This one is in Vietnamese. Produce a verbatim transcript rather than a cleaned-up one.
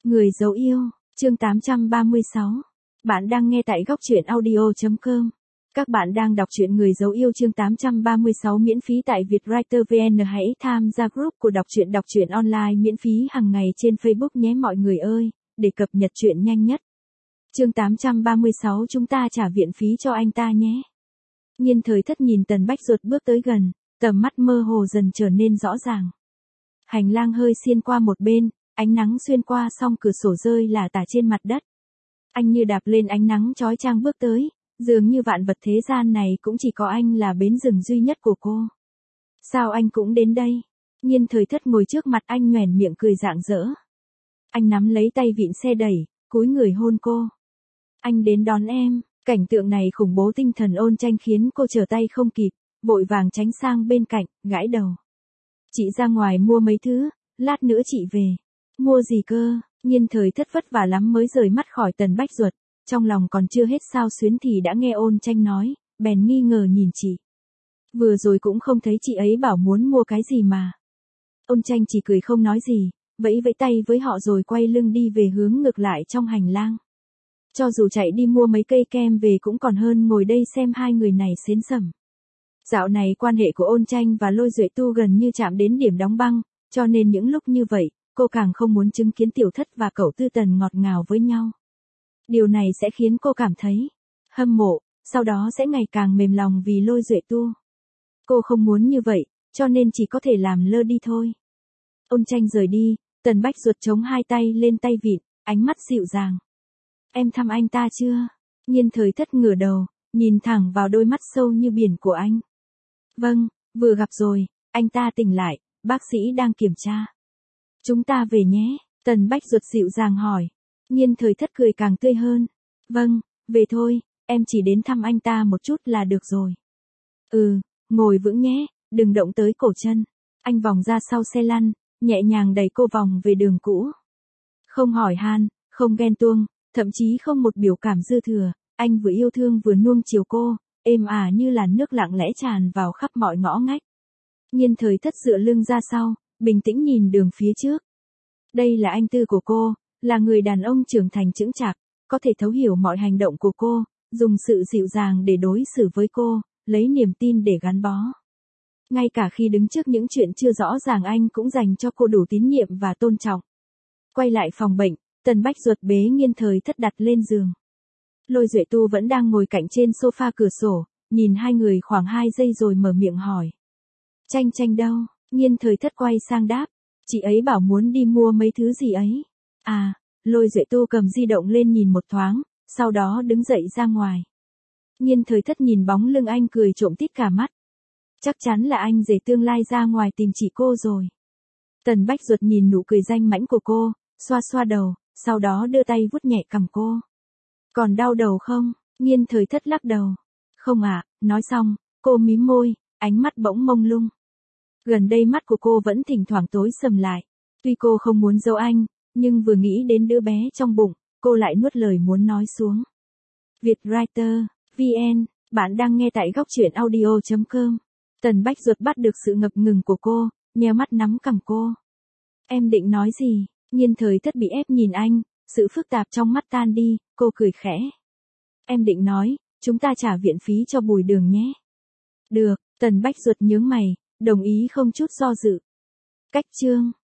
Người dấu yêu, chương tám trăm ba mươi sáu. Bạn đang nghe tại góc truyện audio chấm com. Các bạn đang đọc truyện Người dấu yêu chương tám trăm ba mươi sáu miễn phí tại Vietwriter vê en. Hãy tham gia group của đọc truyện đọc truyện online miễn phí hàng ngày trên Facebook nhé mọi người ơi, để cập nhật truyện nhanh nhất. Chương tám trăm ba mươi sáu chúng ta trả viện phí cho anh ta nhé. Nhiên Thời Thất nhìn Tần Bách Duật bước tới gần, tầm mắt mơ hồ dần trở nên rõ ràng. Hành lang hơi xiên qua một bên, ánh nắng xuyên qua song cửa sổ rơi lả tả trên mặt đất. Anh như đạp lên ánh nắng chói chang bước tới, dường như vạn vật thế gian này cũng chỉ có anh là bến dừng duy nhất của cô. Sao anh cũng đến đây? Nhiên Thời Thất ngồi trước mặt anh nhoẻn miệng cười rạng rỡ. Anh nắm lấy tay vịn xe đẩy, cúi người hôn cô. Anh đến đón em. Cảnh tượng này khủng bố tinh thần Ôn Tranh khiến cô trở tay không kịp, vội vàng tránh sang bên cạnh, gãi đầu. Chị ra ngoài mua mấy thứ, lát nữa chị về. Mua gì cơ? Nhiên Thời Thất vất vả lắm mới rời mắt khỏi Tần Bách Duật, trong lòng còn chưa hết xao xuyến thì đã nghe Ôn Tranh nói, bèn nghi ngờ nhìn chị. Vừa rồi cũng không thấy chị ấy bảo muốn mua cái gì mà. Ôn Tranh chỉ cười không nói gì, vẫy vẫy tay với họ rồi quay lưng đi về hướng ngược lại trong hành lang. Cho dù chạy đi mua mấy cây kem về cũng còn hơn ngồi đây xem hai người này xến xẩm. Dạo này quan hệ của Ôn Tranh và Lôi Duệ Tu gần như chạm đến điểm đóng băng, cho nên những lúc như vậy, cô càng không muốn chứng kiến Tiểu Thất và cậu Tư Tần ngọt ngào với nhau. Điều này sẽ khiến cô cảm thấy hâm mộ, sau đó sẽ ngày càng mềm lòng vì Lôi Duệ Tu. Cô không muốn như vậy, cho nên chỉ có thể làm lơ đi thôi. Ôn Tranh rời đi, Tần Bách Duật chống hai tay lên tay vịn, ánh mắt dịu dàng. Em thăm anh ta chưa? Nhiên Thời Thất ngửa đầu, nhìn thẳng vào đôi mắt sâu như biển của anh. Vâng, vừa gặp rồi, anh ta tỉnh lại, bác sĩ đang kiểm tra. Chúng ta về nhé, Tần Bách Duật dịu dàng hỏi. Nhiên Thời Thất cười càng tươi hơn. Vâng, về thôi, em chỉ đến thăm anh ta một chút là được rồi. Ừ, ngồi vững nhé, đừng động tới cổ chân. Anh vòng ra sau xe lăn, nhẹ nhàng đẩy cô vòng về đường cũ. Không hỏi han, không ghen tuông, thậm chí không một biểu cảm dư thừa, anh vừa yêu thương vừa nuông chiều cô, êm ả như làn nước lặng lẽ tràn vào khắp mọi ngõ ngách. Nhiên Thời Thất dựa lưng ra sau, bình tĩnh nhìn đường phía trước. Đây là anh Tư của cô, là người đàn ông trưởng thành chững chạc, có thể thấu hiểu mọi hành động của cô, dùng sự dịu dàng để đối xử với cô, lấy niềm tin để gắn bó. Ngay cả khi đứng trước những chuyện chưa rõ ràng anh cũng dành cho cô đủ tín nhiệm và tôn trọng. Quay lại phòng bệnh, Tần Bách Duật bế Nhiên Thời Thất đặt lên giường. Lôi Duệ Tu vẫn đang ngồi cạnh trên sofa cửa sổ, nhìn hai người khoảng hai giây rồi mở miệng hỏi. Tranh Tranh đâu? Nhiên Thời Thất quay sang đáp. Chị ấy bảo muốn đi mua mấy thứ gì ấy. À, Lôi Duệ Tu cầm di động lên nhìn một thoáng, sau đó đứng dậy ra ngoài. Nhiên Thời Thất nhìn bóng lưng anh cười trộm tít cả mắt. Chắc chắn là anh rể tương lai ra ngoài tìm chị cô rồi. Tần Bách Duật nhìn nụ cười danh mãnh của cô, xoa xoa đầu, sau đó đưa tay vuốt nhẹ cằm cô. Còn đau đầu không? Nhiên Thời Thất lắc đầu. Không ạ, à, nói xong, cô mím môi, ánh mắt bỗng mông lung. Gần đây mắt của cô vẫn thỉnh thoảng tối sầm lại. Tuy cô không muốn giấu anh, nhưng vừa nghĩ đến đứa bé trong bụng, cô lại nuốt lời muốn nói xuống. Vietwriter, vê en, bạn đang nghe tại góc truyện audio chấm com. Tần Bách Duật bắt được sự ngập ngừng của cô, nheo mắt nắm cằm cô. Em định nói gì? Nhiên Thời Thất bị ép nhìn anh, sự phức tạp trong mắt tan đi, cô cười khẽ. Em định nói, chúng ta trả viện phí cho Bùi Đường nhé. Được, Tần Bách Duật nhướng mày, đồng ý không chút do dự. Cách chương.